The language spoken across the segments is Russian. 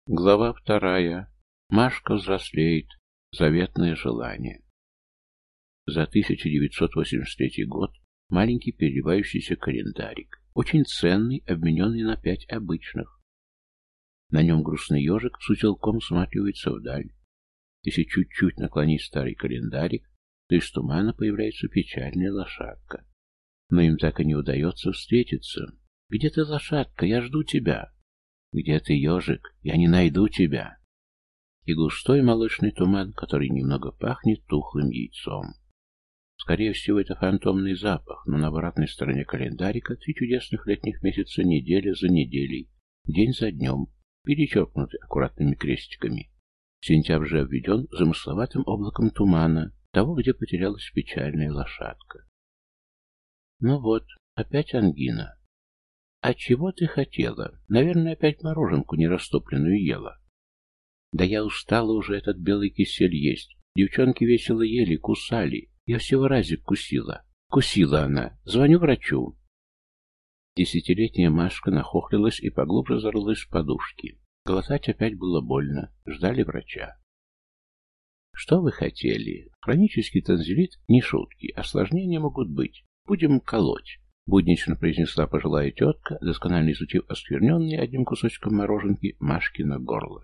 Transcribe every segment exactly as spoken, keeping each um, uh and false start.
Глава вторая. Машка взрослеет. Заветное желание. За тысяча девятьсот восемьдесят третий год маленький переливающийся календарик, очень ценный, обмененный на пять обычных. На нем грустный ежик с узелком всматривается вдаль. Если чуть-чуть наклонить старый календарик, то из тумана появляется печальная лошадка. Но им так и не удается встретиться. «Где ты, лошадка? Я жду тебя!» «Где ты, ежик? Я не найду тебя!» И густой молочный туман, который немного пахнет тухлым яйцом. Скорее всего, это фантомный запах, но на обратной стороне календарика три чудесных летних месяца неделя за неделей, день за днем, перечеркнуты аккуратными крестиками. Сентябрь же обведен замысловатым облаком тумана, того, где потерялась печальная лошадка. Ну вот, опять ангина. «А чего ты хотела? Наверное, опять мороженку нерастопленную ела». «Да я устала уже этот белый кисель есть. Девчонки весело ели, кусали. Я всего разик кусила. Кусила она. Звоню врачу». Десятилетняя Машка нахохлилась и поглубже зарылась в подушки. Глотать опять было больно. Ждали врача. «Что вы хотели? Хронический танзелит — не шутки. Осложнения могут быть. Будем колоть», — буднично произнесла пожилая тетка, досконально изучив оскверненное одним кусочком мороженки Машкино горло.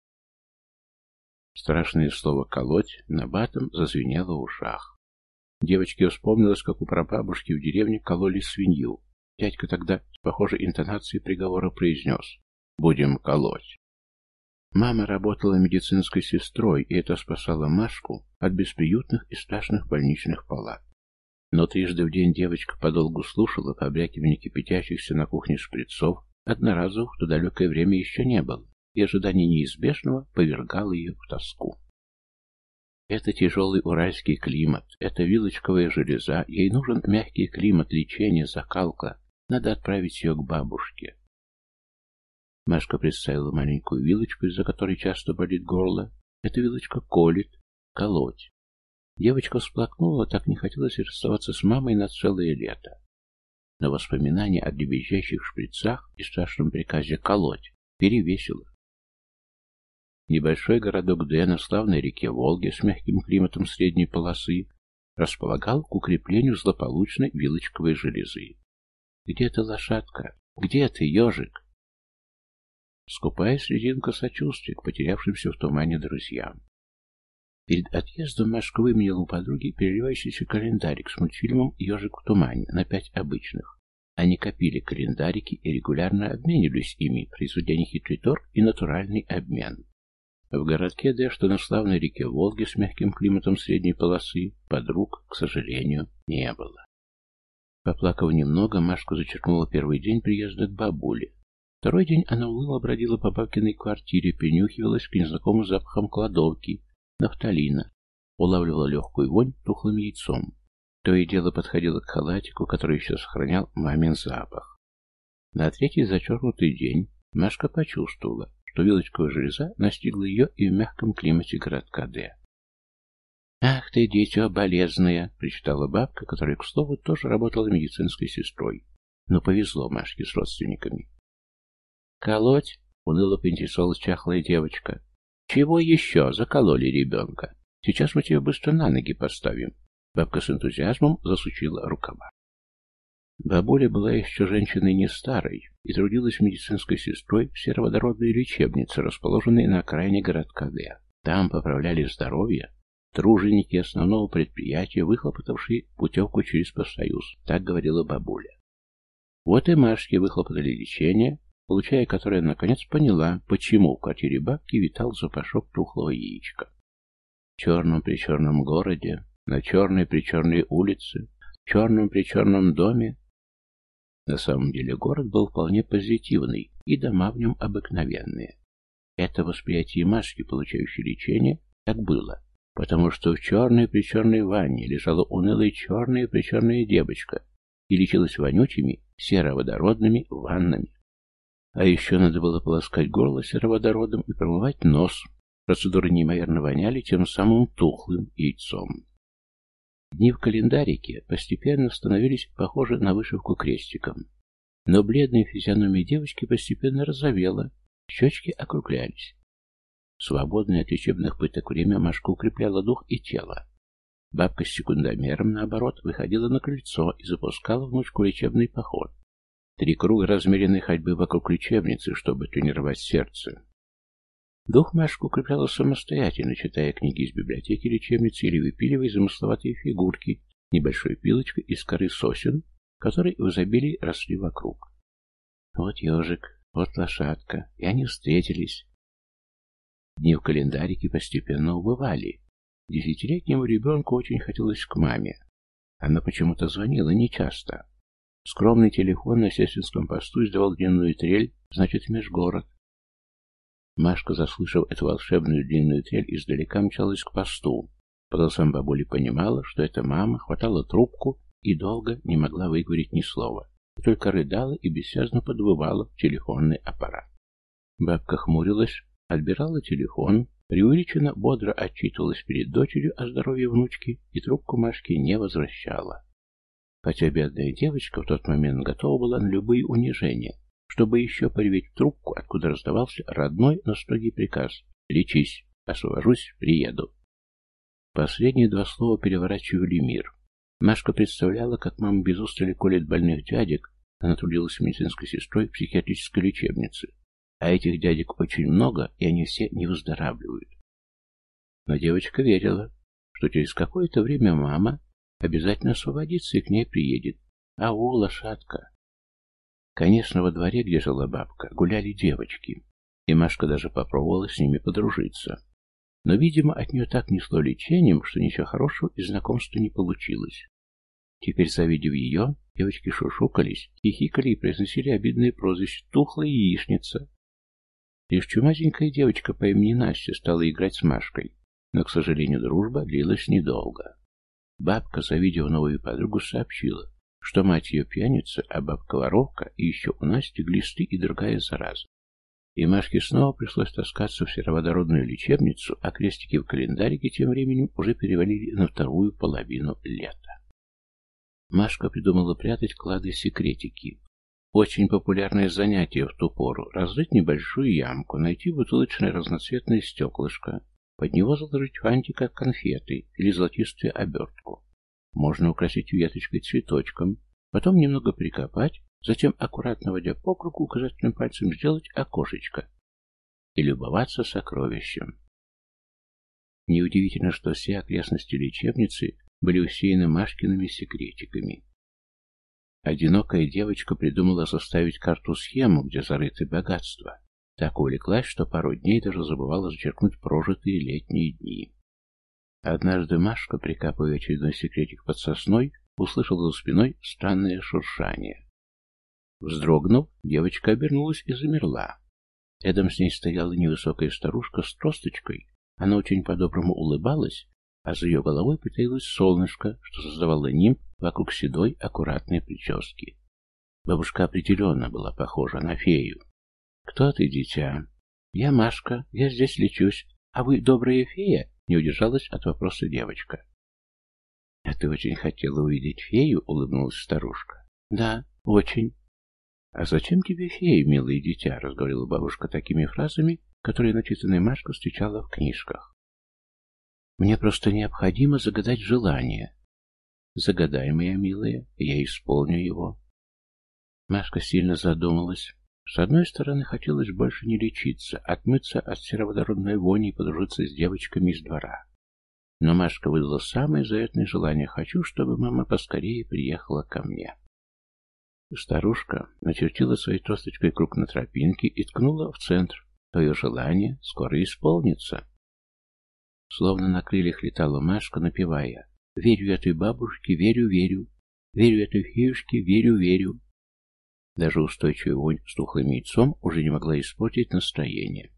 Страшное слово «колоть» набатом зазвенело в ушах. Девочке вспомнилось, как у прабабушки в деревне кололи свинью. Дядька тогда с похожей интонацией приговора произнес: «Будем колоть». Мама работала медицинской сестрой, и это спасало Машку от бесприютных и страшных больничных палат. Но трижды в день девочка подолгу слушала побрякивание кипятящихся на кухне шприцов, одноразовых в то далекое время еще не было, и ожидание неизбежного повергало ее в тоску. Это тяжелый уральский климат, это вилочковая железа, ей нужен мягкий климат, лечение, закалка, надо отправить ее к бабушке. Машка представила маленькую вилочку, из-за которой часто болит горло. Эта вилочка колет, колоть. Девочка всплакнула, так не хотелось расставаться с мамой на целое лето. Но воспоминание о дребезжащих шприцах и страшном приказе колоть перевесило. Небольшой городок Д на славной реке Волге с мягким климатом средней полосы располагал к укреплению злополучной вилочковой железы. «Где ты, лошадка? Где ты, ежик?» Скупая слезинка сочувствия к потерявшимся в тумане друзьям. Перед отъездом Машка выменяла у подруги переливающийся календарик с мультфильмом «Ежик в тумане» на пять обычных. Они копили календарики и регулярно обменивались ими, производя нехитрый торг и натуральный обмен. В городке Д, что на славной реке Волге с мягким климатом средней полосы, подруг, к сожалению, не было. Поплакав немного, Машка зачеркнула первый день приезда к бабуле. Второй день она уныло бродила по бабкиной квартире, принюхивалась к незнакомым запахам кладовки, нафталина, улавливала легкую вонь тухлым яйцом. То и дело подходила к халатику, который еще сохранял мамин запах. На третий зачеркнутый день Машка почувствовала, что вилочковая железа настигла ее и в мягком климате городка Д. «Ах ты, дитё болезная!» — причитала бабка, которая, к слову, тоже работала медицинской сестрой. Но повезло Машке с родственниками. «Колоть?» — уныло поинтересовалась чахлая девочка. «Чего еще? Закололи ребенка. Сейчас мы тебя быстро на ноги поставим». Бабка с энтузиазмом засучила рукава. Бабуля была еще женщиной не старой и трудилась медицинской сестрой в сероводородной лечебнице, расположенной на окраине городка Д. Там поправляли здоровье труженики основного предприятия, выхлопотавшие путевку через профсоюз, так говорила бабуля. Вот и Машке выхлопотали лечение, получая которое, наконец поняла, почему в квартире бабки витал запашок тухлого яичка. В черном-причерном городе, на черной-причерной улице, в черном-причерном доме. На самом деле город был вполне позитивный, и дома в нем обыкновенные. Это восприятие Машки, получающей лечение, так было, потому что в черной-причерной ванне лежала унылая черная-причерная девочка и лечилась вонючими сероводородными ваннами. А еще надо было полоскать горло сероводородом и промывать нос. Процедуры неимоверно воняли тем самым тухлым яйцом. Дни в календарике постепенно становились похожи на вышивку крестиком. Но бледная физиономия девочки постепенно розовела, Щечки округлялись. Свободное от лечебных пыток время Машка укрепляла дух и тело. Бабка с секундомером, наоборот, выходила на крыльцо и запускала внучку в лечебный поход. Три круга размеренной ходьбы вокруг лечебницы, чтобы тренировать сердце. Дух Машка укрепляла самостоятельно, читая книги из библиотеки лечебницы или выпиливая замысловатые фигурки небольшой пилочкой из коры сосен, которые в изобилии росли вокруг. Вот ежик, вот лошадка, и они встретились. Дни в календарике постепенно убывали. Десятилетнему ребенку очень хотелось к маме. Она почему-то звонила нечасто. Скромный телефон на сестринском посту издавал длинную трель, значит, межгород. Машка, заслышав эту волшебную длинную трель, издалека мчалась к посту. По голосам бабули понимала, что это мама, хватала трубку и долго не могла выговорить ни слова. Только рыдала и бессвязно подвывала в телефонный аппарат. Бабка хмурилась, отбирала телефон, преувеличенно бодро отчитывалась перед дочерью о здоровье внучки и трубку Машке не возвращала. Хотя бедная девочка в тот момент готова была на любые унижения, чтобы еще пореветь в трубку, откуда раздавался родной, но строгий приказ: «Лечись, освобожусь, приеду». Последние два слова переворачивали мир. Машка представляла, как мама без устали колет больных дядек, она трудилась медицинской сестрой в психиатрической лечебнице, а этих дядек очень много, и они все не выздоравливают. Но девочка верила, что через какое-то время мама обязательно освободится и к ней приедет. Ау, лошадка! Конечно, во дворе, где жила бабка, гуляли девочки, и Машка даже попробовала с ними подружиться. Но, видимо, от нее так несло лечением, что ничего хорошего из знакомства не получилось. Теперь, завидев ее, девочки шушукались, хихикали и произносили обидные прозвища «тухлая яичница». Лишь чумазенькая девочка по имени Настя стала играть с Машкой, но, к сожалению, дружба длилась недолго. Бабка, завидев новую подругу, сообщила, что мать ее пьяница, а бабка воровка, и еще у Насти глисты и другая зараза. И Машке снова пришлось таскаться в сероводородную лечебницу, а крестики в календарике тем временем уже перевалили на вторую половину лета. Машка придумала прятать клады-секретики. Очень популярное занятие в ту пору — разрыть небольшую ямку, найти бутылочное разноцветное стеклышко, под него заложить фантик от конфеты или золотистую обертку. Можно украсить веточкой цветочком, потом немного прикопать, затем, аккуратно водя по кругу, указательным пальцем сделать окошечко и любоваться сокровищем. Неудивительно, что все окрестности лечебницы были усеяны Машкиными секретиками. Одинокая девочка придумала составить карту-схему, где зарыты богатства. Так увлеклась, что пару дней даже забывала зачеркнуть прожитые летние дни. Однажды Машка, прикапывая очередной секретик под сосной, услышала за спиной странное шуршание. Вздрогнув, девочка обернулась и замерла. Рядом с ней стояла невысокая старушка с тросточкой. Она очень по-доброму улыбалась, а за ее головой притаилось солнышко, что создавало нимб вокруг седой, аккуратной прически. Бабушка определенно была похожа на фею. «Кто ты, дитя?» «Я Машка, я здесь лечусь. А вы добрая фея?» — не удержалась от вопроса девочка. «А ты очень хотела увидеть фею?» — улыбнулась старушка. «Да, очень». «А зачем тебе фея, милое дитя?» — разговорила бабушка такими фразами, которые начитанная Машка встречала в книжках. «Мне просто необходимо загадать желание». «Загадай, моя милая, я исполню его». Машка сильно задумалась. С одной стороны, хотелось больше не лечиться, отмыться от сероводородной вони и подружиться с девочками из двора. Но Машка выдала самое заветное желание: «Хочу, чтобы мама поскорее приехала ко мне». Старушка начертила своей тросточкой круг на тропинке и ткнула в центр. Твое желание скоро исполнится. Словно на крыльях летала Машка, напевая: «Верю этой бабушке, верю, верю, верю этой феюшке, верю, верю». Даже устойчивая вонь с тухлым яйцом уже не могла испортить настроение.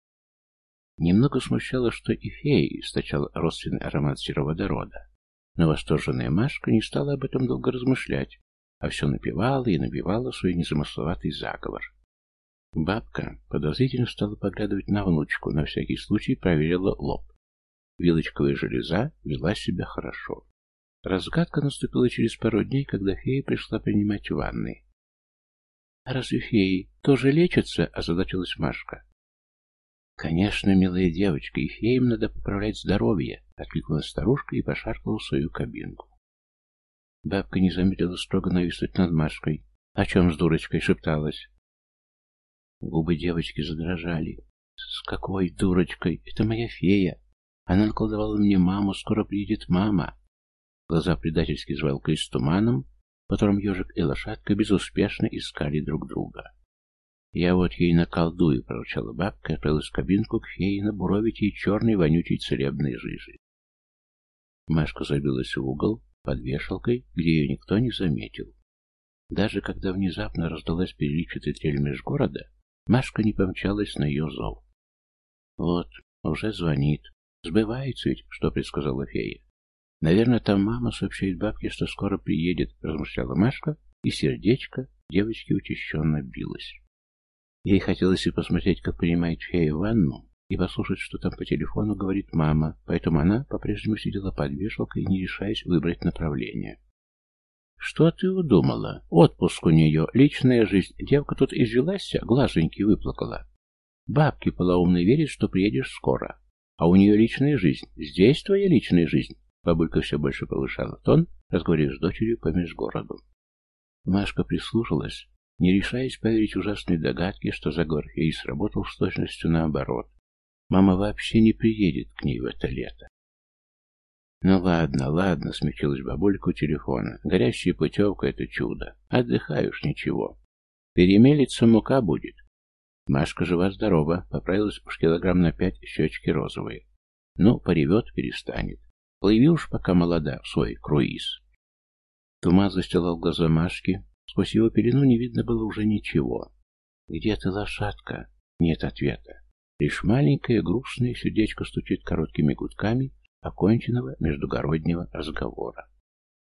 Немного смущало, что и фея источала родственный аромат сероводорода, но восторженная Машка не стала об этом долго размышлять, а все напевала и набивала свой незамысловатый заговор. Бабка подозрительно стала поглядывать на внучку, на всякий случай проверила лоб. Вилочковая железа вела себя хорошо. Разгадка наступила через пару дней, когда фея пришла принимать ванны. «А разве феи тоже лечатся?» — озадачилась Машка. «Конечно, милая девочка, и феям надо поправлять здоровье», — откликнулась старушка и пошаркала в свою кабинку. Бабка не заметила строго нависнуть над Машкой. «О чем с дурочкой?» — шепталась. Губы девочки задрожали. «С какой дурочкой? Это моя фея. Она наколдовала мне маму, скоро приедет мама». Глаза предательски звалкались туманом, в котором ежик и лошадка безуспешно искали друг друга. «Я вот ей наколдую», — проворчала бабка и отправилась в кабинку к фее набуровить ей черной вонючей целебной жижи. Машка забилась в угол под вешалкой, где ее никто не заметил. Даже когда внезапно раздалась переливчатая трель межгорода, Машка не помчалась на ее зов. «Вот, уже звонит. Сбывается ведь, что предсказала фея. Наверное, там мама сообщает бабке, что скоро приедет», — размышляла Машка, и сердечко девочки учащенно билось. Ей хотелось и посмотреть, как принимает фея ванну, и послушать, что там по телефону говорит мама, поэтому она по-прежнему сидела под вешалкой, не решаясь выбрать направление. «Что ты удумала? Отпуск у нее, личная жизнь. Девка тут извелась, глазоньки выплакала. Бабке полоумной верит, что приедешь скоро. А у нее личная жизнь. Здесь твоя личная жизнь». Бабулька все больше повышала тон, разговаривая с дочерью по межгороду. Машка прислушалась, не решаясь поверить ужасной догадке, что заговор феи сработал с точностью наоборот. Мама вообще не приедет к ней в это лето. «Ну ладно, ладно», — смягчилась бабулька у телефона. «Горящая путевка — это чудо. Отдыхай уж, ничего. Перемелится, мука будет». Машка жива-здорова, поправилась уж килограмм на пять, щечки розовые. Ну, поревет, перестанет. Плыви уж, пока молода, в свой круиз. Туман застилал глаза Машки. Сквозь его пелену не видно было уже ничего. «Где ты, лошадка?» Нет ответа. Лишь маленькое грустное сердечко стучит короткими гудками оконченного междугороднего разговора.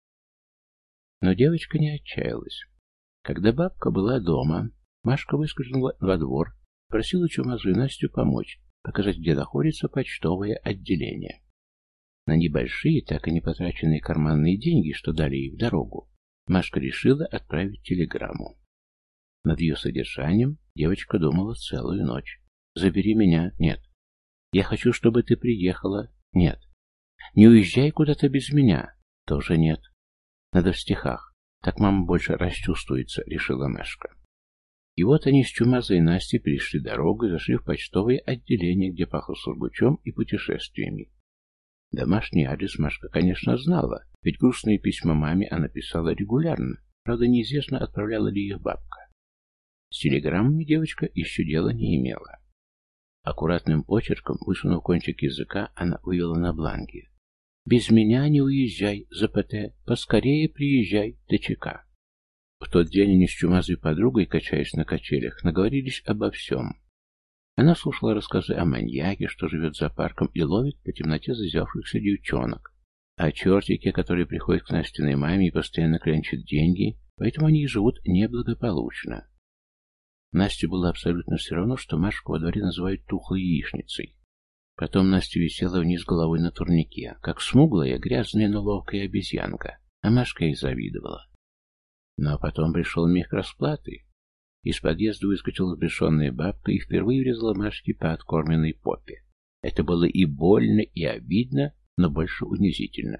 Но девочка не отчаялась. Когда бабка была дома, Машка выскользнула во двор, просила чумазую Настю помочь, показать, где находится почтовое отделение. На небольшие, так и не потраченные карманные деньги, что дали ей в дорогу, Машка решила отправить телеграмму. Над ее содержанием девочка думала целую ночь. «Забери меня» — нет. «Я хочу, чтобы ты приехала» — нет. «Не уезжай куда-то без меня» — тоже нет. Надо в стихах. Так мама больше расчувствуется, решила Машка. И вот они с чумазой Настей перешли дорогу и зашли в почтовое отделение, где пахло сургучом и путешествиями. Домашний адрес Машка, конечно, знала, ведь грустные письма маме она писала регулярно, правда, неизвестно, отправляла ли их бабка. С телеграммами девочка еще дела не имела. Аккуратным почерком, высунув кончик языка, она вывела на бланке: «Без меня не уезжай, ЗПТ, поскорее приезжай, ТЧК». В тот день они с чумазой подругой, качаясь на качелях, наговорились обо всем. Она слушала рассказы о маньяке, что живет за парком и ловит по темноте зазевшихся девчонок, о чертике, который приходит к Настиной маме и постоянно клянчит деньги, поэтому они и живут неблагополучно. Насте было абсолютно все равно, что Машку во дворе называют тухлой яичницей. Потом Настя висела вниз головой на турнике, как смуглая, грязная, но ловкая обезьянка, а Машка ей завидовала. Но потом пришел миг расплаты. Из подъезда выскочила взбешенная бабка и впервые врезала Машке по откормленной попе. Это было и больно, и обидно, но больше унизительно.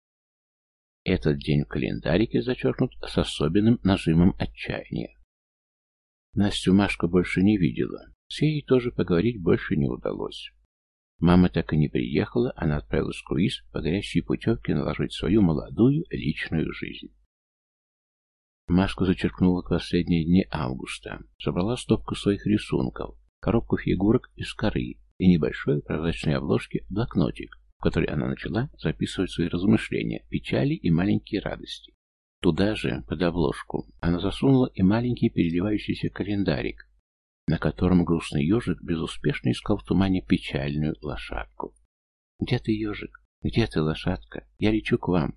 Этот день в календарике зачеркнут с особенным нажимом отчаяния. Настю Машка больше не видела. С ей тоже поговорить больше не удалось. Мама так и не приехала, она отправилась в круиз по горящей путевке наложить свою молодую личную жизнь. Машка зачеркнула к последние дни августа, собрала стопку своих рисунков, коробку фигурок из коры и небольшой прозрачной обложки блокнотик, в который она начала записывать свои размышления, печали и маленькие радости. Туда же, под обложку, она засунула и маленький переливающийся календарик, на котором грустный ежик безуспешно искал в тумане печальную лошадку. «Где ты, ежик? Где ты, лошадка? Я лечу к вам».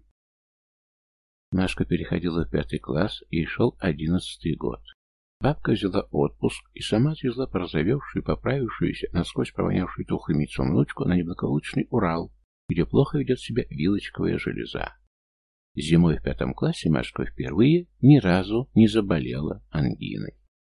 Машка переходила в пятый класс, и шел одиннадцатый год. Бабка взяла отпуск и сама отвезла порозовевшую, поправившуюся, насквозь провонявшую тухлым яйцом внучку на неблагополучный Урал, где плохо ведет себя вилочковая железа. Зимой в пятом классе Машка впервые ни разу не заболела ангиной.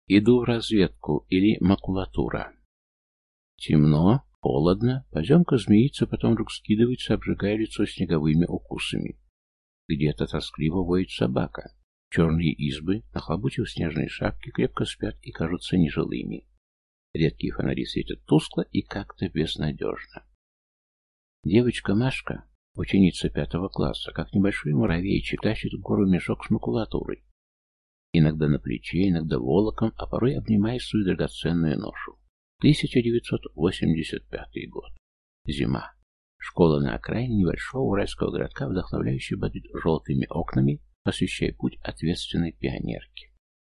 Иду в разведку или макулатура. Темно, холодно, поземка змеится, потом вдруг скидывается, обжигая лицо снеговыми укусами. Где-то тоскливо воет собака. Черные избы, нахлобучив снежные шапки, крепко спят и кажутся нежилыми. Редкие фонари светят тускло и как-то безнадежно. Девочка Машка, ученица пятого класса, как небольшой муравейчик, тащит в гору мешок с макулатурой. Иногда на плече, иногда волоком, а порой обнимая свою драгоценную ношу. тысяча девятьсот восемьдесят пятый год. Зима. Школа на окраине небольшого уральского городка вдохновляюще бодит желтыми окнами, освещая путь ответственной пионерки.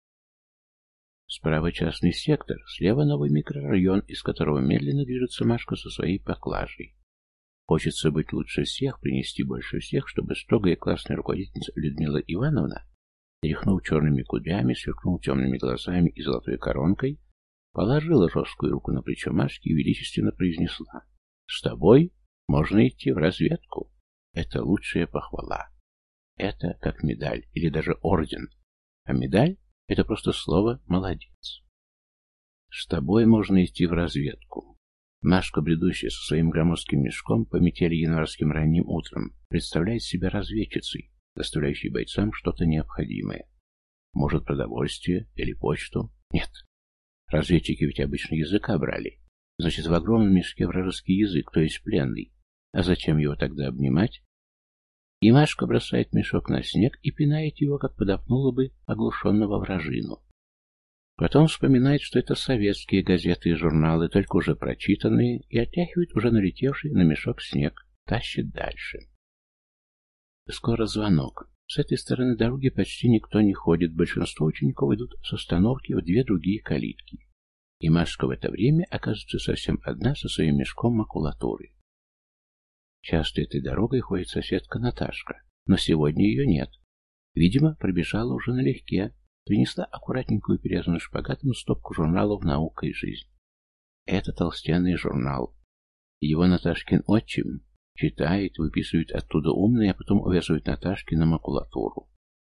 Справа частный сектор, слева новый микрорайон, из которого медленно движется Машка со своей поклажей. Хочется быть лучше всех, принести больше всех, чтобы строгая классная руководительница Людмила Ивановна, тряхнув черными кудрями, сверкнув темными глазами и золотой коронкой, положила жесткую руку на плечо Машки и величественно произнесла: «С тобой можно идти в разведку. Это лучшая похвала. Это как медаль или даже орден. А медаль — это просто слово «молодец». С тобой можно идти в разведку». Машка, бредущая со своим громоздким мешком по метели январским ранним утром, представляет себя разведчицей, доставляющей бойцам что-то необходимое. Может, продовольствие или почту? Нет. Разведчики ведь обычно языка брали. Значит, в огромном мешке вражеский язык, то есть пленный. А зачем его тогда обнимать? И Машка бросает мешок на снег и пинает его, как подопнула бы оглушенного вражину. Потом вспоминает, что это советские газеты и журналы, только уже прочитанные, и отряхивает уже налетевший на мешок снег, тащит дальше. Скоро звонок. С этой стороны дороги почти никто не ходит, большинство учеников идут с остановки в две другие калитки. И Машка в это время оказывается совсем одна со своим мешком макулатуры. Часто этой дорогой ходит соседка Наташка, но сегодня ее нет. Видимо, пробежала уже налегке, принесла аккуратненькую перевязанную шпагатом стопку журналов «Наука и жизнь». Это толстенный журнал. Его Наташкин отчим читает, выписывает оттуда умные, а потом увязывает Наташке на макулатуру.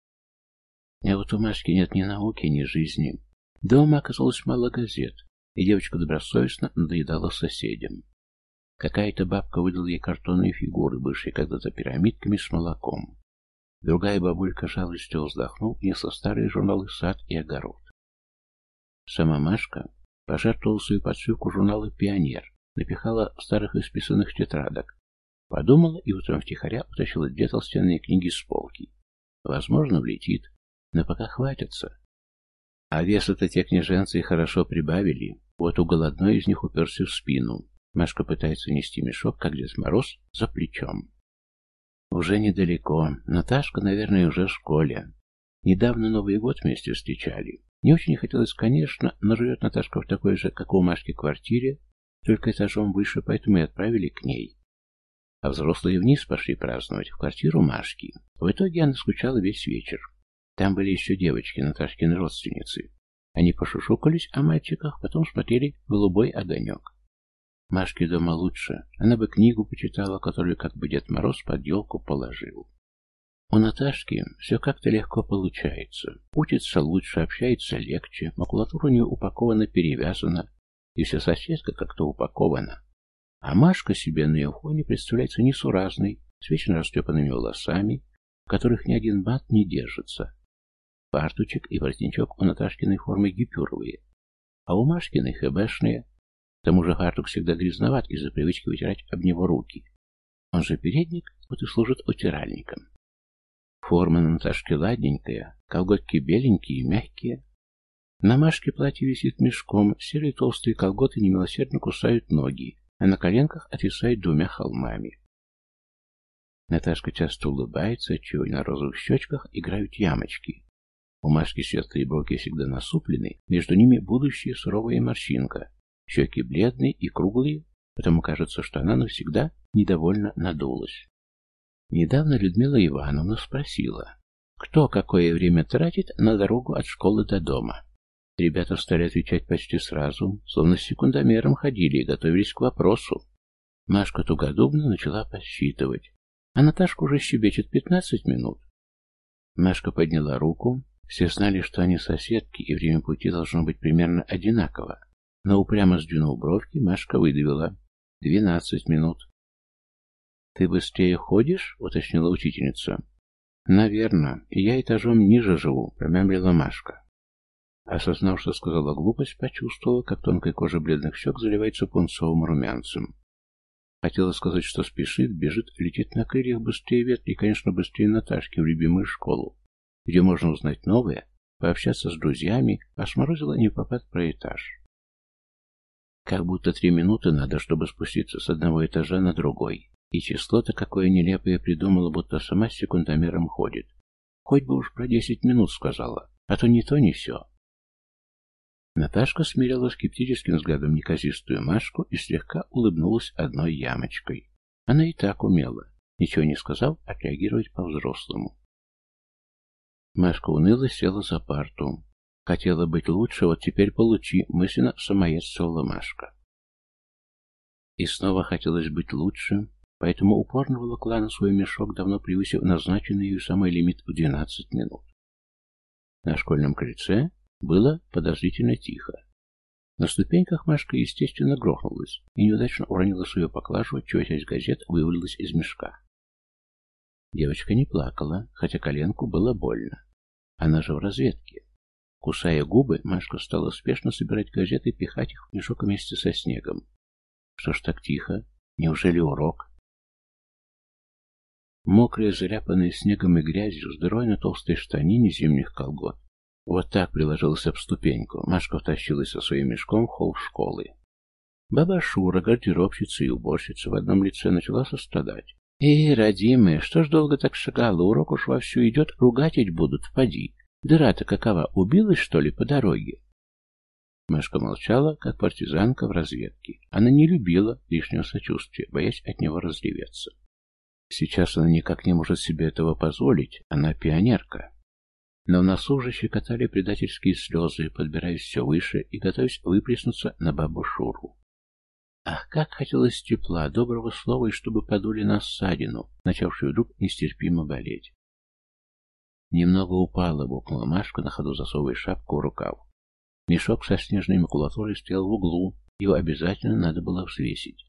А вот у Машки нет ни науки, ни жизни. Дома оказалось мало газет, и девочка добросовестно надоедала соседям. Какая-то бабка выдала ей картонные фигуры, бывшие когда-то пирамидками с молоком. Другая бабулька жалостью вздохнул и несла старые журналы «Сад» и «Огород». Сама Машка пожертвовала свою подшивку журнала «Пионер», напихала старых исписанных тетрадок, подумала и утром втихаря утащила две толстенные книги с полки. Возможно, влетит, но пока хватится. А веса-то те княженцы хорошо прибавили, вот угол одной из них уперся в спину. Машка пытается нести мешок, как Дед Мороз, за плечом. Уже недалеко. Наташка, наверное, уже в школе. Недавно Новый год вместе встречали. Не очень хотелось, конечно, но живет Наташка в такой же, как у Машки, квартире, только этажом выше, поэтому и отправили к ней. А взрослые вниз пошли праздновать, в квартиру Машки. В итоге она скучала весь вечер. Там были еще девочки, Наташкины родственницы. Они пошушукались о мальчиках, потом смотрели «Голубой огонек». Машке дома лучше. Она бы книгу почитала, которую как бы Дед Мороз под елку положил. У Наташки все как-то легко получается. Учится лучше, общается легче, макулатура у нее упакована, перевязана, и вся соседка как-то упакована. А Машка себе на ее фоне представляется несуразной, с вечно растрепанными волосами, в которых ни один бат не держится. Фартучек и воротничок у Наташкиной формы гипюровые, а у Машкиной хэбэшные. К тому же фартук всегда грязноват из-за привычки вытирать об него руки. Он же передник, вот и служит утиральником. Форма на Наташке ладненькая, колготки беленькие и мягкие. На Машке платье висит мешком, серые толстые колготы немилосердно кусают ноги, а на коленках отвисают двумя холмами. Наташка часто улыбается, отчего на розовых щечках играют ямочки. У Машки светлые брови всегда насуплены, между ними будущая суровая морщинка. Щеки бледные и круглые, потому кажется, что она навсегда недовольно надулась. Недавно Людмила Ивановна спросила, кто какое время тратит на дорогу от школы до дома. Ребята стали отвечать почти сразу, словно с секундомером ходили и готовились к вопросу. Машка тугодумно начала подсчитывать, а Наташка уже щебечет пятнадцать минут. Машка подняла руку, Все знали, что они соседки, и время пути должно быть примерно одинаково. Но упрямо сдвинув бровки, Машка выдавила. «Двенадцать минут». «Ты быстрее ходишь?» — уточнила учительница. «Наверно. Я этажом ниже живу», — промямлила Машка. Осознав, что сказала глупость, почувствовала, как тонкая кожа бледных щек заливается пунцовым румянцем. Хотела сказать, что спешит, бежит, летит на крыльях быстрее ветра и, конечно, быстрее Наташки в любимую школу, где можно узнать новое, пообщаться с друзьями, а сморозила не попад про этаж. Как будто три минуты надо, чтобы спуститься с одного этажа на другой. И число-то какое нелепое придумала, будто сама с секундомером ходит. Хоть бы уж про десять минут сказала, а то ни то, ни сё. Наташка смиряла скептическим взглядом неказистую Машку и слегка улыбнулась одной ямочкой. Она и так умела, ничего не сказав, отреагировать по-взрослому. Машка уныло села за парту. Хотела быть лучше, вот теперь получи, мысленно самоедствовала Машка. И снова хотелось быть лучше, поэтому упорно волокла на свой мешок, давно превысив назначенный ею самый лимит в двенадцать минут. На школьном крыльце было подозрительно тихо. На ступеньках Машка, естественно, грохнулась и неудачно уронила свою поклажу, отчего часть газет вывалилась из мешка. Девочка не плакала, хотя коленку было больно. Она же в разведке. Кусая губы, Машка стала спешно собирать газеты и пихать их в мешок вместе со снегом. Что ж так тихо? Неужели урок? Мокрая, заляпанная снегом и грязью, здоровая на толстой штанине зимних колгот. Вот так приложилась об ступеньку. Машка втащилась со своим мешком в холл школы. Баба Шура, гардеробщица и уборщица в одном лице, начала сострадать. «Эй, родимая, что ж долго так шагала? Урок уж вовсю идет, ругатить будут, поди. Дыра-то какова, убилась, что ли, по дороге?» Машка молчала, как партизанка в разведке. Она не любила лишнего сочувствия, боясь от него разреветься. Сейчас она никак не может себе этого позволить, она пионерка. Но в носу уже щекотали предательские слезы, подбираясь все выше и готовясь выплеснуться на бабу Шуру. Ах, как хотелось тепла, доброго слова, и чтобы подули на ссадину, начавшую вдруг нестерпимо болеть. Немного упала, букнула Машка, на ходу засовывая шапку в рукав. Мешок со снежной макулатурой стоял в углу, его обязательно надо было взвесить.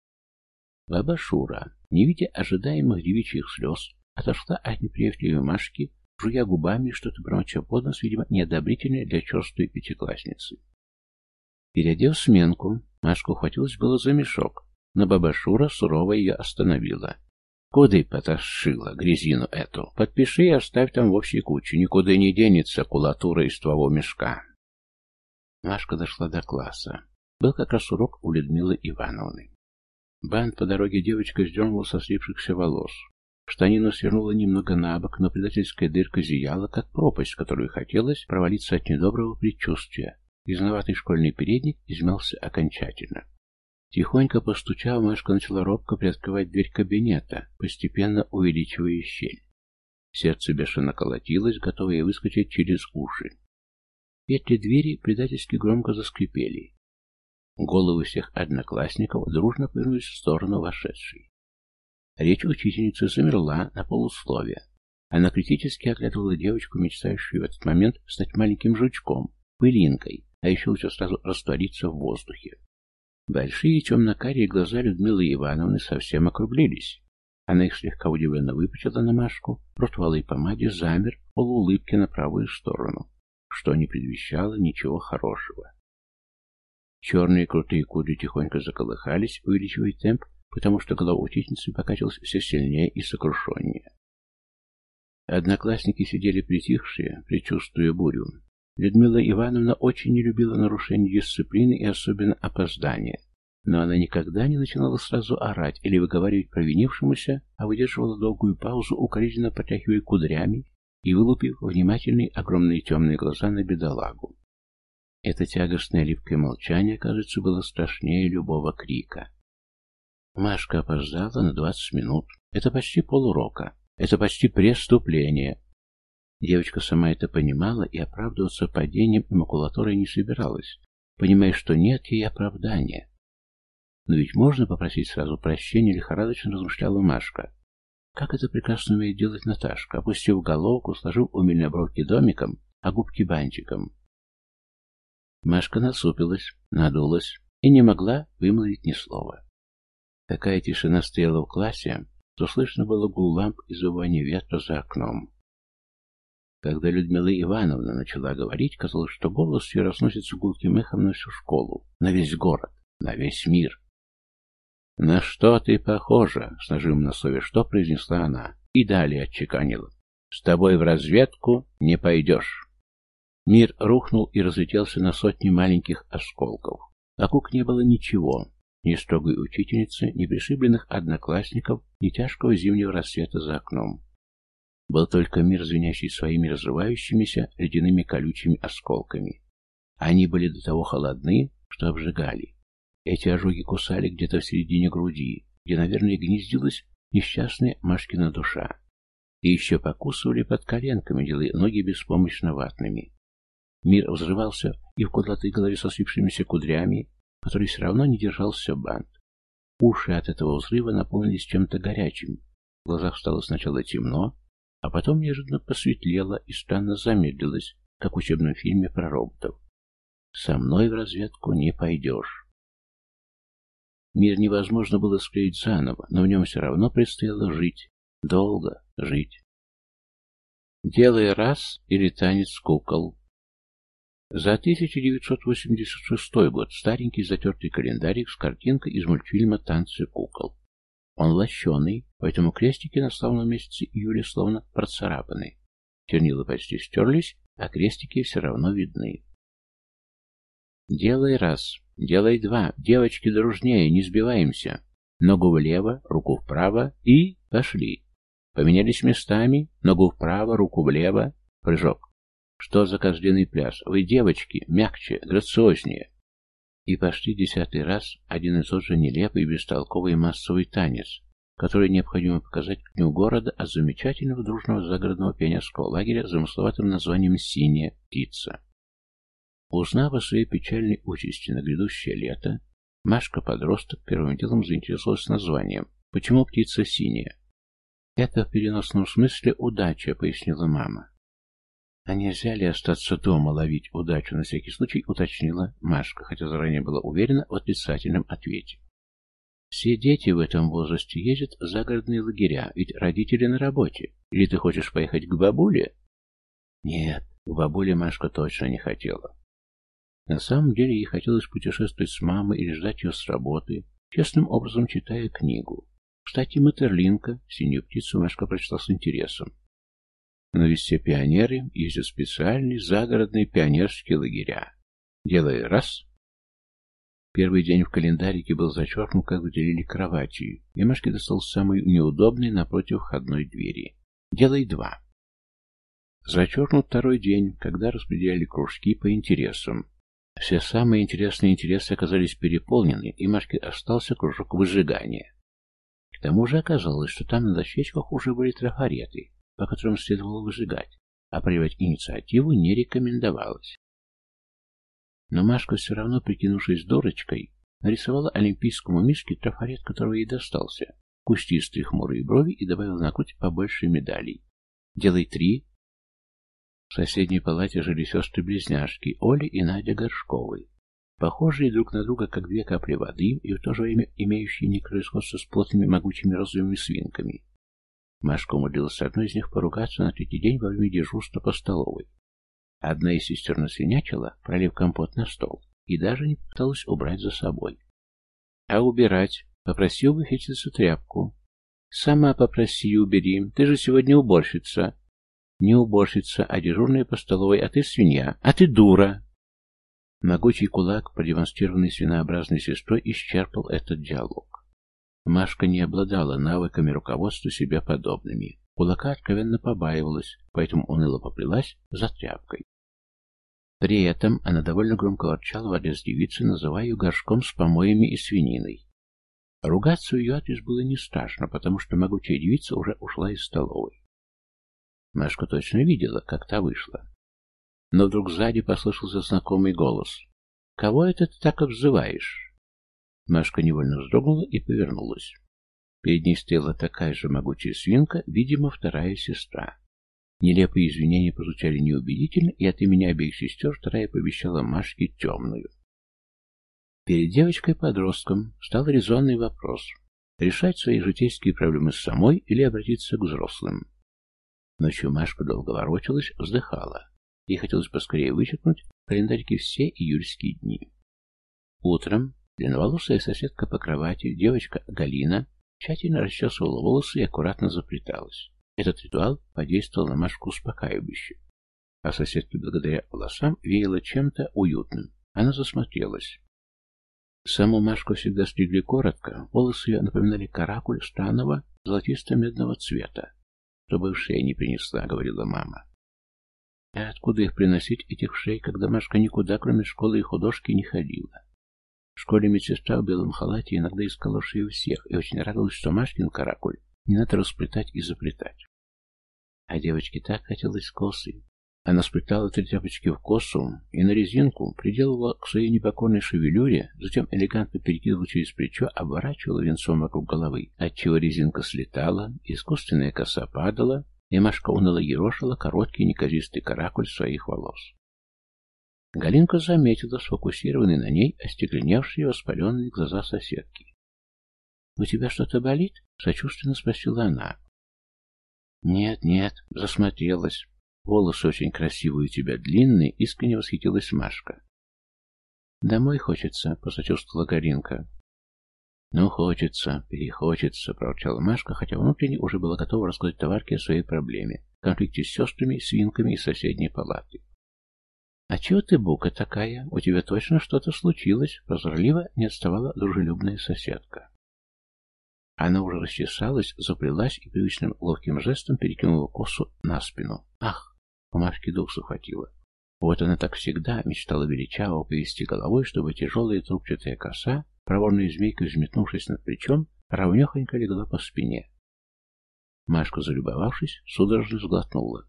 Баба Шура, не видя ожидаемых девичьих слез, отошла от неприветливой Машки, жуя губами, что-то бормоча под нос, видимо, неодобрительное для черствой пятиклассницы. Переодев сменку, Машка ухватилась было за мешок, но баба Шура сурово ее остановила. «Куда и поташила грязину эту? Подпиши и оставь там в общей куче, никуда не денется кулатура из твоего мешка». Машка дошла до класса. Был как раз урок у Людмилы Ивановны. Бант по дороге девочка сдернула со слипшихся волос. Штанину свернула немного на бок, но предательская дырка зияла, как пропасть, в которую хотелось провалиться от недоброго предчувствия. Грязноватый школьный передник измялся окончательно. Тихонько постучав, Машка начала робко приоткрывать дверь кабинета, постепенно увеличивая щель. Сердце бешено колотилось, готовое выскочить через уши. Петли двери предательски громко заскрипели. Головы всех одноклассников дружно повернулись в сторону вошедшей. Речь учительницы замерла на полусловие. Она критически оглядывала девочку, мечтающую в этот момент стать маленьким жучком, пылинкой, а еще лучше сразу раствориться в воздухе. Большие темно-карие глаза Людмилы Ивановны совсем округлились. Она их слегка удивленно выпучила на Машку, рот в алой помаде замер в полуулыбке на правую сторону, что не предвещало ничего хорошего. Черные крутые кудри тихонько заколыхались, увеличивая темп, потому что голова учительницы покатилась все сильнее и сокрушеннее. Одноклассники сидели притихшие, предчувствуя бурю. Людмила Ивановна очень не любила нарушений дисциплины и особенно опоздания, но она никогда не начинала сразу орать или выговаривать провинившемуся, а выдерживала долгую паузу, укоризненно потряхивая кудрями и вылупив внимательные огромные темные глаза на бедолагу. Это тягостное липкое молчание, кажется, было страшнее любого крика. Машка опоздала на двадцать минут. Это почти полурока. Это почти преступление. Девочка сама это понимала и оправдываться падением и макулатурой не собиралась, понимая, что нет ей оправдания. Но ведь можно попросить сразу прощения, лихорадочно размышляла Машка. Как это прекрасно умеет делать Наташка, опустив головку, сложив умельные бровки домиком, а губки бантиком. Машка насупилась, надулась и не могла вымолвить ни слова. Такая тишина стояла в классе, что слышно было гул ламп и завывание ветра за окном. Когда Людмила Ивановна начала говорить, казалось, что голос ее разносится гулким эхом на всю школу, на весь город, на весь мир. «На что ты похожа?» — с нажимом на слове «что» произнесла она и далее отчеканила. «С тобой в разведку не пойдешь». Мир рухнул и разлетелся на сотни маленьких осколков. Вокруг не было ничего, ни строгой учительницы, ни пришибленных одноклассников, ни тяжкого зимнего рассвета за окном. Был только мир, звенящий своими разрывающимися ледяными колючими осколками. Они были до того холодны, что обжигали. Эти ожоги кусали где-то в середине груди, где, наверное, гнездилась несчастная Машкина душа. И еще покусывали под коленками, делая ноги беспомощно ватными. Мир взрывался и в кудлатой голове со слипшимися кудрями, который все равно не держался бант. Уши от этого взрыва наполнились чем-то горячим. В глазах стало сначала темно, а потом неожиданно посветлело и странно замедлилось, как в учебном фильме про роботов. «Со мной в разведку не пойдешь». Мир невозможно было склеить заново, но в нем все равно предстояло жить, долго жить. «Делай раз» или «Танец кукол». За тысяча девятьсот восемьдесят шестой год старенький затертый календарик с картинкой из мультфильма «Танцы кукол». Он лощеный, поэтому крестики на славном месяце июля словно процарапаны. Чернила почти стерлись, а крестики все равно видны. «Делай раз, делай два, девочки дружнее, не сбиваемся. Ногу влево, руку вправо и пошли. Поменялись местами, ногу вправо, руку влево, прыжок. Что за козлиный пляс? Вы, девочки, мягче, грациознее». И пошли десятый раз один и тот же нелепый, бестолковый массовый танец, который необходимо показать к дню города от замечательного дружного загородного пионерского лагеря с замысловатым названием «Синяя птица». Узнав о своей печальной участи на грядущее лето, Машка-подросток первым делом заинтересовалась названием «Почему птица синяя?». «Это в переносном смысле удача», — пояснила мама. «А нельзя ли остаться дома ловить удачу?» — на всякий случай уточнила Машка, хотя заранее была уверена в отрицательном ответе. «Все дети в этом возрасте ездят в загородные лагеря, ведь родители на работе. Или ты хочешь поехать к бабуле?» Нет, к бабуле Машка точно не хотела. На самом деле ей хотелось путешествовать с мамой или ждать ее с работы, честным образом читая книгу. Кстати, Метерлинка, «Синюю птицу», Машка прочла с интересом. Но ведь все пионеры ездят в специальные загородные пионерские лагеря. Делай раз. Первый день в календарике был зачеркнут, как выделили кровати, и Машке достал самый неудобный напротив входной двери. Делай два. Зачеркнут второй день, когда распределяли кружки по интересам. Все самые интересные интересы оказались переполнены, и Машке остался кружок выжигания. К тому же оказалось, что там на дощечках уже были трафареты, по которым следовало выжигать, а проявлять инициативу не рекомендовалось. Но Машка, все равно прикинувшись дурочкой, нарисовала олимпийскому мишке трафарет, которого ей достался, кустистые хмурые брови и добавила на грудь побольше медалей. «Делай три». В соседней палате жили сестры-близняшки Оля и Надя Горшковы, похожие друг на друга, как две капли воды, и в то же время имеющие некоторое сходство с плотными могучими розовыми свинками. Машка умудрилась с одной из них поругаться на третий день во время дежурства по столовой. Одна из сестер насвинячила, пролив компот на стол, и даже не пыталась убрать за собой. «А убирать? Попроси у буфетчицы тряпку». «Сама попроси и убери, ты же сегодня уборщица». «Не уборщица, а дежурная по столовой, а ты свинья, а ты дура». Могучий кулак, продемонстрированный свинообразной сестрой, исчерпал этот диалог. Машка не обладала навыками руководства себя подобными. Кулака откровенно побаивалась, поэтому уныло поплелась за тряпкой. При этом она довольно громко ворчала в адрес девицы, называя ее горшком с помоями и свининой. Ругаться в ее адрес было не страшно, потому что могучая девица уже ушла из столовой. Машка точно видела, как та вышла. Но вдруг сзади послышался знакомый голос. «Кого это ты так обзываешь?» Машка невольно вздрогнула и повернулась. Перед ней стояла такая же могучая свинка, видимо, вторая сестра. Нелепые извинения прозвучали неубедительно, и от имени обеих сестер вторая пообещала Машке темную. Перед девочкой-подростком стал резонный вопрос: решать свои житейские проблемы с самой или обратиться к взрослым. Ночью Машка долго ворочалась, вздыхала. Ей хотелось поскорее вычеркнуть в календарике все июльские дни. Утром длинноволосая соседка по кровати, девочка Галина, тщательно расчесывала волосы и аккуратно заплеталась. Этот ритуал подействовал на Машку успокаивающе. А соседке благодаря волосам веяло чем-то уютным. Она засмотрелась. Саму Машку всегда стригли коротко, волосы ее напоминали каракуль странного золотисто-медного цвета. «Чтобы в шее не принесла», — говорила мама. А откуда их приносить, этих шей, когда Машка никуда, кроме школы и художки, не ходила? В школе медсестра в белом халате иногда искала шею у всех и очень радовалась, что Машкин каракуль не надо расплетать и заплетать. А девочке так хотелось косы. Она сплетала три тряпочки в косу и на резинку приделывала к своей непокорной шевелюре, затем элегантно перекидывала через плечо, обворачивала венцом вокруг головы, отчего резинка слетала, искусственная коса падала, и Машка уныло ерошила короткий неказистый каракуль своих волос. Галинка заметила сфокусированные на ней остекленевшие воспаленные глаза соседки. «У тебя что-то болит?» — сочувственно спросила она. «Нет, нет», — засмотрелась. «Волосы очень красивые у тебя, длинные», — искренне восхитилась Машка. «Домой хочется», — посочувствовала Галинка. «Ну, хочется, перехочется», — проворчала Машка, хотя внутренне уже была готова рассказать товарке о своей проблеме, конфликте с сестрами, свинками из соседней палаты. «А чего ты, бука такая? У тебя точно что-то случилось?» — прозорливо не отставала дружелюбная соседка. Она уже расчесалась, заплелась и привычным ловким жестом перекинула косу на спину. «Ах!» — у Машки дух захватило. Вот она так всегда мечтала величаво повести головой, чтобы тяжелая трубчатая коса, проворной змейкой взметнувшись над плечом, ровнехонько легла по спине. Машка, залюбовавшись, судорожно сглотнула.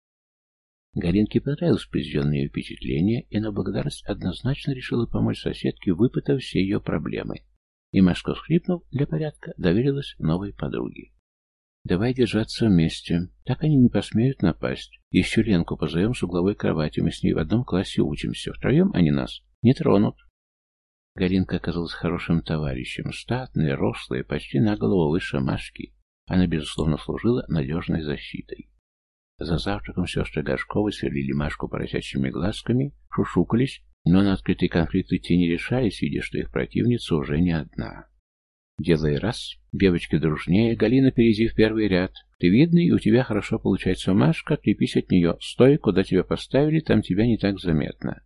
Галинке понравилось произведенное ее впечатление, и на благодарность однозначно решила помочь соседке, выпытав все ее проблемы. И Машка, всхлипнув для порядка, доверилась новой подруге. «Давай держаться вместе, так они не посмеют напасть. Еще Ленку позовем с угловой кровати, мы с ней в одном классе учимся, втроем они нас не тронут». Галинка оказалась хорошим товарищем, статная, рослая, почти на голову выше Машки. Она, безусловно, служила надежной защитой. За завтраком сестры Горшковы сверлили Машку поросячьими глазками, шушукались, но на открытый конфликт идти не решались, видя, что их противница уже не одна. Делай раз, девочки дружнее, Галина, перейди в первый ряд. Ты видный, и у тебя хорошо получается, Машка, отлепись от нее. Стой, куда тебя поставили, там тебя не так заметно.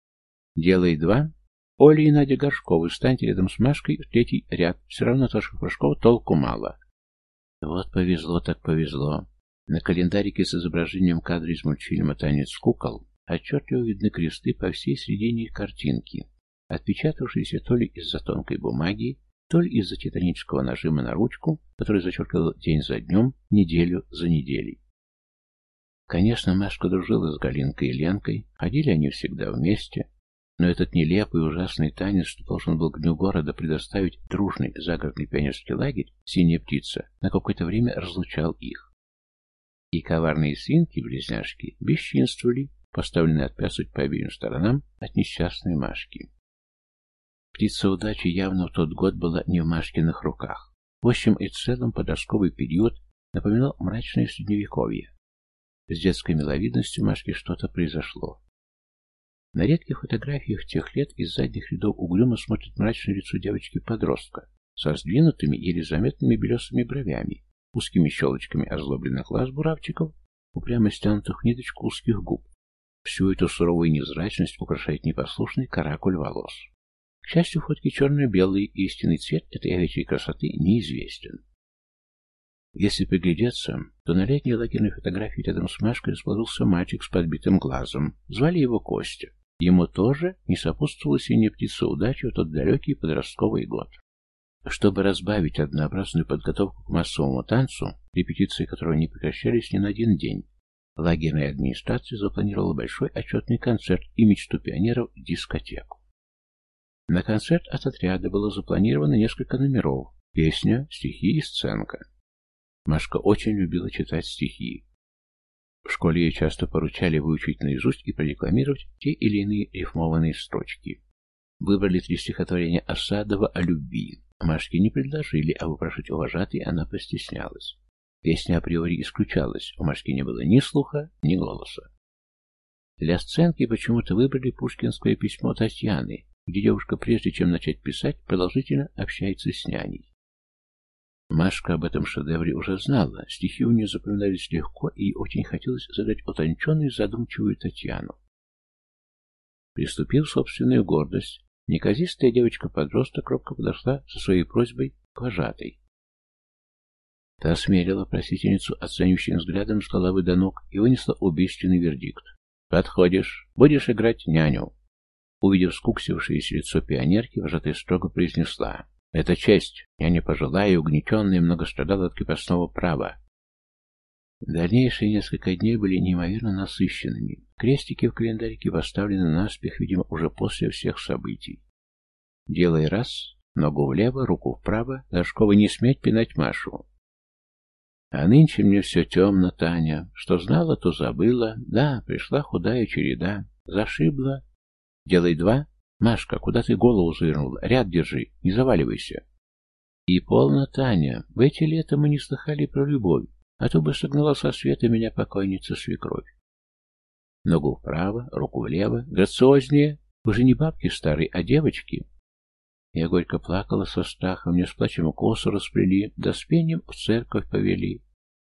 Делай два. Оля и Надя Горшковы, встаньте рядом с Машкой в третий ряд. Все равно Таша Горшкова толку мало. Вот повезло так повезло. На календарике с изображением кадра из мультфильма «Танец кукол» отчетливо видны кресты по всей середине картинки, отпечатавшиеся то ли из-за тонкой бумаги, то ли из-за титанического нажима на ручку, который зачеркивал день за днем, неделю за неделей. Конечно, Машка дружила с Галинкой и Ленкой, ходили они всегда вместе, но этот нелепый и ужасный танец, что должен был к дню города предоставить дружный загородный пионерский лагерь «Синяя птица», на какое-то время разлучал их. И коварные свинки-близняшки бесчинствовали, поставленные отплясывать по обеим сторонам от несчастной Машки. Птица удачи явно в тот год была не в Машкиных руках. В общем и целом подростковый период напоминал мрачное средневековье. С детской миловидностью Машки что-то произошло. На редких фотографиях тех лет из задних рядов угрюмо смотрит мрачное лицо девочки-подростка со сдвинутыми, еле заметными белесыми бровями, узкими щелочками озлобленных глаз буравчиков, упрямо стянутых в ниточку узких губ. Всю эту суровую невзрачность украшает непослушный каракуль волос. К счастью, фотки черно-белые, и истинный цвет этой овечьей красоты неизвестен. Если приглядеться, то на летней лагерной фотографии рядом с Машкой расположился мальчик с подбитым глазом. Звали его Костя. Ему тоже не сопутствовала синяя птица удачи в тот далекий подростковый год. Чтобы разбавить однообразную подготовку к массовому танцу, репетиции которого не прекращались ни на один день, лагерная администрация запланировала большой отчетный концерт и мечту пионеров — дискотеку. На концерт от отряда было запланировано несколько номеров: песня, стихи и сценка. Машка очень любила читать стихи. В школе ей часто поручали выучить наизусть и продекламировать те или иные рифмованные строчки. Выбрали три стихотворения Осадова о любви. Машке не предложили, а выпрашивать у вожатой она постеснялась. Песня априори исключалась, у Машки не было ни слуха, ни голоса. Для сценки почему-то выбрали пушкинское письмо Татьяны, где девушка, прежде чем начать писать, продолжительно общается с няней. Машка об этом шедевре уже знала, стихи у нее запоминались легко, и ей очень хотелось задать утонченную задумчивую Татьяну. Приступив собственную гордость, неказистая девочка-подросток робко подошла со своей просьбой к вожатой. Та смерила просительницу оценивающим взглядом с головы до ног и вынесла убийственный вердикт. «Подходишь, будешь играть няню». Увидев скуксившееся лицо пионерки, вожатая строго произнесла: «Это честь, няня пожилая и угнетенная, много страдала от крепостного права». Дальнейшие несколько дней были неимоверно насыщенными. Крестики в календарике поставлены наспех, видимо, уже после всех событий. Делай раз, ногу влево, руку вправо, Горшкова не сметь пинать Машу. А нынче мне все темно, Таня, что знала, то забыла, да, пришла худая череда, зашибла. Делай два. Машка, куда ты голову завернула? Ряд держи, не заваливайся. И полно, Таня, в эти лета мы не слыхали про любовь, а то бы согнала со света меня покойница свекровь. Ногу вправо, руку влево, грациознее, уже не бабки старые, а девочки. Я горько плакала со страхом, мне с плачем косу расплели, да с пением в церковь повели.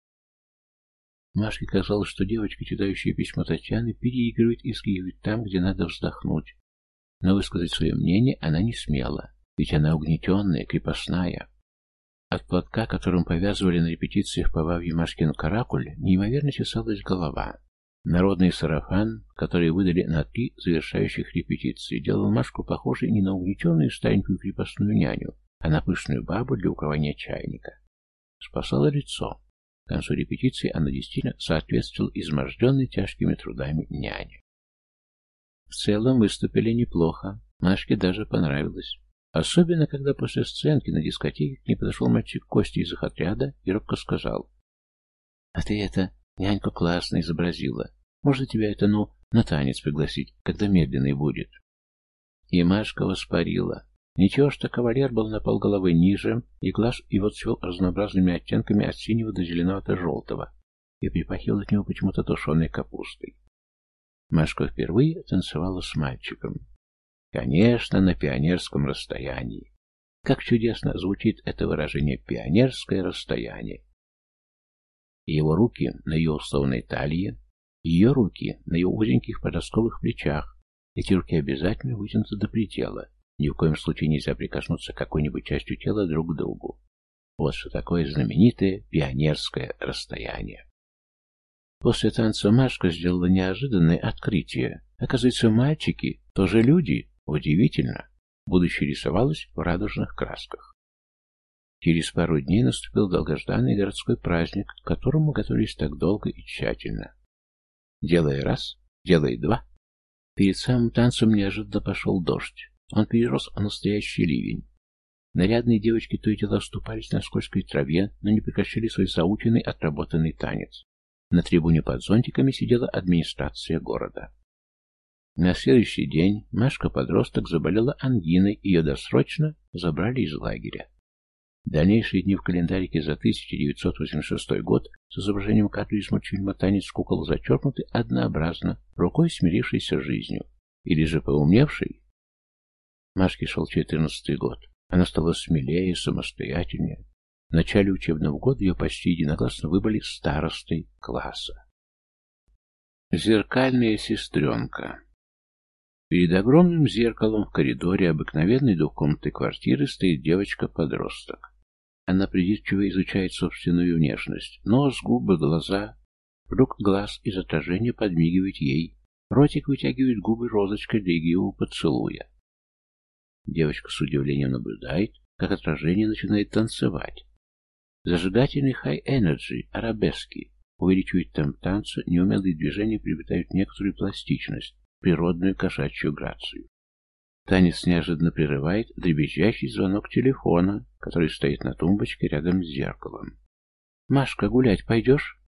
Машке казалось, что девочка, читающая письмо Татьяны, переигрывает и сгибает там, где надо вздохнуть. Но высказать свое мнение она не смела, ведь она угнетенная, крепостная. От платка, которым повязывали на репетициях по бабье Машкин каракуль, неимоверно чесалась голова. Народный сарафан, который выдали на три завершающих репетиции, делал Машку похожей не на угнетенную старенькую крепостную няню, а на пышную бабу для укрывания чайника. Спасало лицо. К концу репетиции она действительно соответствовала изможденной тяжкими трудами няне. В целом выступили неплохо, Машке даже понравилось. Особенно, когда после сценки на дискотеке к ней подошел мальчик Костя из их отряда и робко сказал: «А ты это, няньку классно изобразила. Можно тебя это, ну, на танец пригласить, когда медленный будет?» И Машка воспарила. Ничего, что кавалер был на полголовы ниже, и глаз его цвел разнообразными оттенками от синего до зеленовато-желтого, и припахивал от него почему-то тушеной капустой. Машка впервые танцевала с мальчиком. Конечно, на пионерском расстоянии. Как чудесно звучит это выражение «пионерское расстояние». Его руки на ее условной талии, ее руки на ее узеньких подростковых плечах. Эти руки обязательно вытянуты до предела. Ни в коем случае нельзя прикоснуться какой-нибудь частью тела друг к другу. Вот что такое знаменитое пионерское расстояние. После танца Машка сделала неожиданное открытие. Оказывается, мальчики тоже люди. Удивительно. Будущее рисовалось в радужных красках. Через пару дней наступил долгожданный городской праздник, к которому готовились так долго и тщательно. Делай раз, делай два. Перед самым танцем неожиданно пошел дождь. Он перерос в настоящий ливень. Нарядные девочки то и дело оступались на скользкой траве, но не прекращали свой заученный, отработанный танец. На трибуне под зонтиками сидела администрация города. На следующий день Машка-подросток заболела ангиной, и ее досрочно забрали из лагеря. Дальнейшие дни в календарике за тысяча девятьсот восемьдесят шестой год с изображением кадра из мультфильма «Танец кукол» зачеркнуты однообразно, рукой смирившейся с жизнью. Или же поумневшей. Машке шел четырнадцатый год. Она стала смелее, самостоятельнее. В начале учебного года ее почти единогласно выбрали старостой класса. Зеркальная сестренка. Перед огромным зеркалом в коридоре обыкновенной двухкомнатной квартиры стоит девочка-подросток. Она придирчиво изучает собственную внешность. Нос, губы, глаза. Вдруг глаз из отражения подмигивает ей. Ротик вытягивает губы розочкой для игривого поцелуя. Девочка с удивлением наблюдает, как отражение начинает танцевать. Зажигательный хай-энерджи, арабески, увеличивает темп танца, неумелые движения приобретают некоторую пластичность, природную кошачью грацию. Танец неожиданно прерывает дребезжащий звонок телефона, который стоит на тумбочке рядом с зеркалом. «Машка, гулять пойдешь?»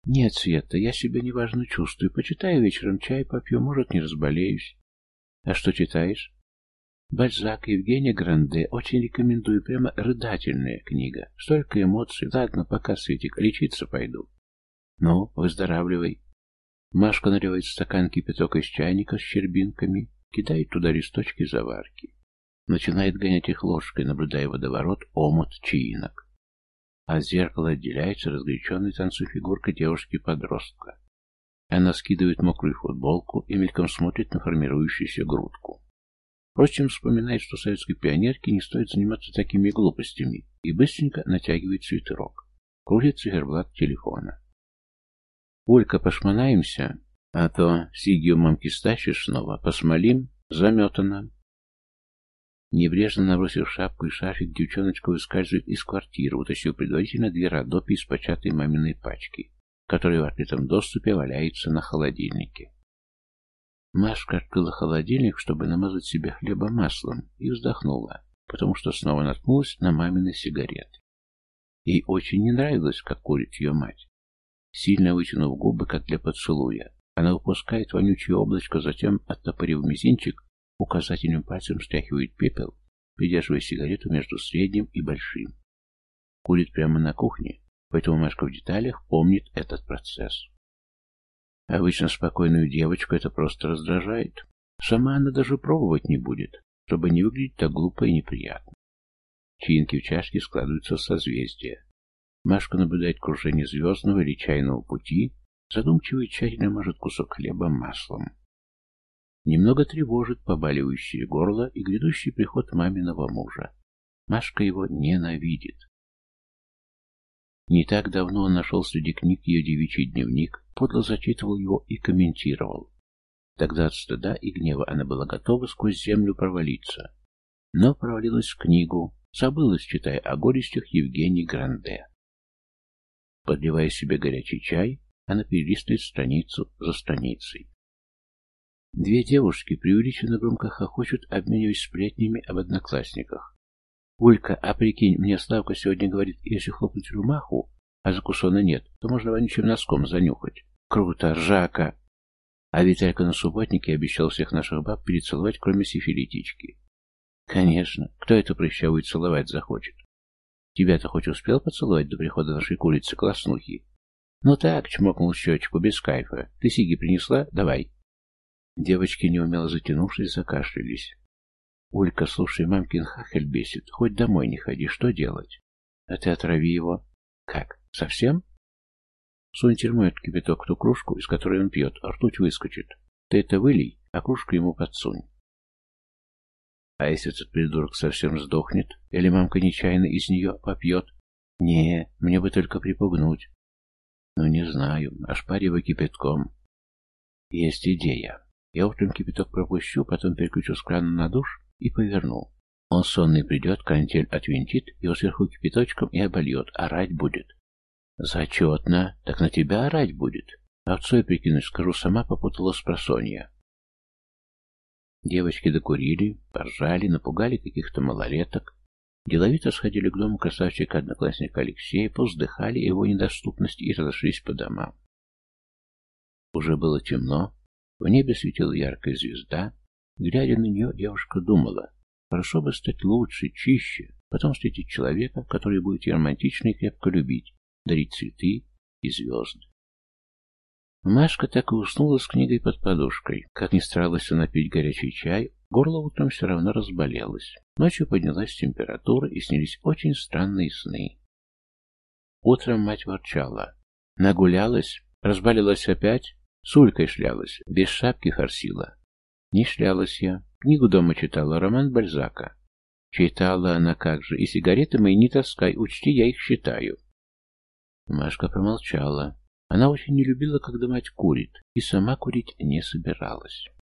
Нет, Света, я себя неважно чувствую. Почитаю вечером, чай попью, может, не разболеюсь. А что читаешь? Бальзак, Евгения Гранде. Очень рекомендую, прямо рыдательная книга. Столько эмоций. Ладно, пока, Светик, лечиться пойду. Ну, выздоравливай. Машка наливает в стакан кипяток из чайника с щербинками, кидает туда листочки заварки. Начинает гонять их ложкой, наблюдая водоворот, омут, чаинок. От зеркала отделяется разгоряченная танцуя фигурка девушки-подростка. Она скидывает мокрую футболку и мельком смотрит на формирующуюся грудку. Впрочем, вспоминает, что советской пионерке не стоит заниматься такими глупостями, и быстренько натягивает свитерок. Крутит циферблат телефона. «Улька, пошмонаемся? А то сигью мамки стащишь снова. Посмолим? Заметано». Небрежно набросив шапку и шарфик, девчоночка выскальзывает из квартиры, утащив предварительно две родопи из початой маминой пачки, которая в открытом доступе валяется на холодильнике. Машка открыла холодильник, чтобы намазать себе хлеба маслом, и вздохнула, потому что снова наткнулась на мамины сигареты. Ей очень не нравилось, как курит ее мать. Сильно вытянув губы, как для поцелуя, она выпускает вонючее облачко, затем, оттопырив мизинчик, указательным пальцем стряхивает пепел, придерживая сигарету между средним и большим. Курит прямо на кухне, поэтому Машка в деталях помнит этот процесс. Обычно спокойную девочку это просто раздражает. Сама она даже пробовать не будет, чтобы не выглядеть так глупо и неприятно. Чаинки в чашке складываются в созвездия. Машка наблюдает кружение звездного или чайного пути, задумчиво и тщательно мажет кусок хлеба маслом. Немного тревожит побаливающее горло и грядущий приход маминого мужа. Машка его ненавидит. Не так давно он нашел среди книг ее девичий дневник, подло зачитывал его и комментировал. Тогда от стыда и гнева она была готова сквозь землю провалиться. Но провалилась в книгу, забылась, читая о горестях Евгении Гранде. Подливая себе горячий чай, она перелистывает страницу за страницей. Две девушки преувеличенно громко хохочут, обмениваясь сплетнями об одноклассниках. «Улька, а прикинь, мне Славка сегодня говорит, если хлопнуть рюмаху, а закусона нет, то можно вонючим носком занюхать. Круто, ржака!» А Виталька на субботнике обещал всех наших баб перецеловать, кроме сифилитички. «Конечно, кто эту прыщавую целовать захочет? Тебя-то хоть успел поцеловать до прихода нашей курицы-класснухи?» «Ну так, чмокнул щечку, без кайфа. Ты сиги принесла? Давай». Девочки, неумело затянувшись, закашлялись. «Улька, слушай, мамкин хахель бесит. Хоть домой не ходи, что делать?» «А ты отрави его». «Как? Совсем?» «Сунь термометр кипяток в ту кружку, из которой он пьет, а ртуть выскочит. Ты это вылей, а кружку ему подсунь». «А если этот придурок совсем сдохнет? Или мамка нечаянно из нее попьет?» «Не, мне бы только припугнуть». «Ну, не знаю, ошпаривай кипятком». «Есть идея. Я утром кипяток пропущу, потом переключу с крана на душ и поверну. Он сонный придет, канитель отвинтит, его сверху кипяточком и обольет, орать будет». «Зачетно. Так на тебя орать будет. Отцой прикинуть, скажу, сама попутала спросонья». Девочки докурили, поржали, напугали каких-то малолеток. Деловито сходили к дому красавчика-одноклассника Алексея, повздыхали его недоступность и разошлись по домам. Уже было темно, в небе светила яркая звезда. Глядя на нее, девушка думала, хорошо бы стать лучше, чище, потом встретить человека, который будет ее романтично и крепко любить, дарить цветы и звезды. Машка так и уснула с книгой под подушкой. Как ни старалась она пить горячий чай, горло утром все равно разболелось. Ночью поднялась температура и снились очень странные сны. Утром мать ворчала. Нагулялась, разболелась опять, с Улькой шлялась, без шапки форсила. Не шлялась я, книгу дома читала, роман Бальзака. Читала она как же, и сигареты мои не таскай, учти, я их считаю. Машка промолчала. Она очень не любила, когда мать курит, и сама курить не собиралась.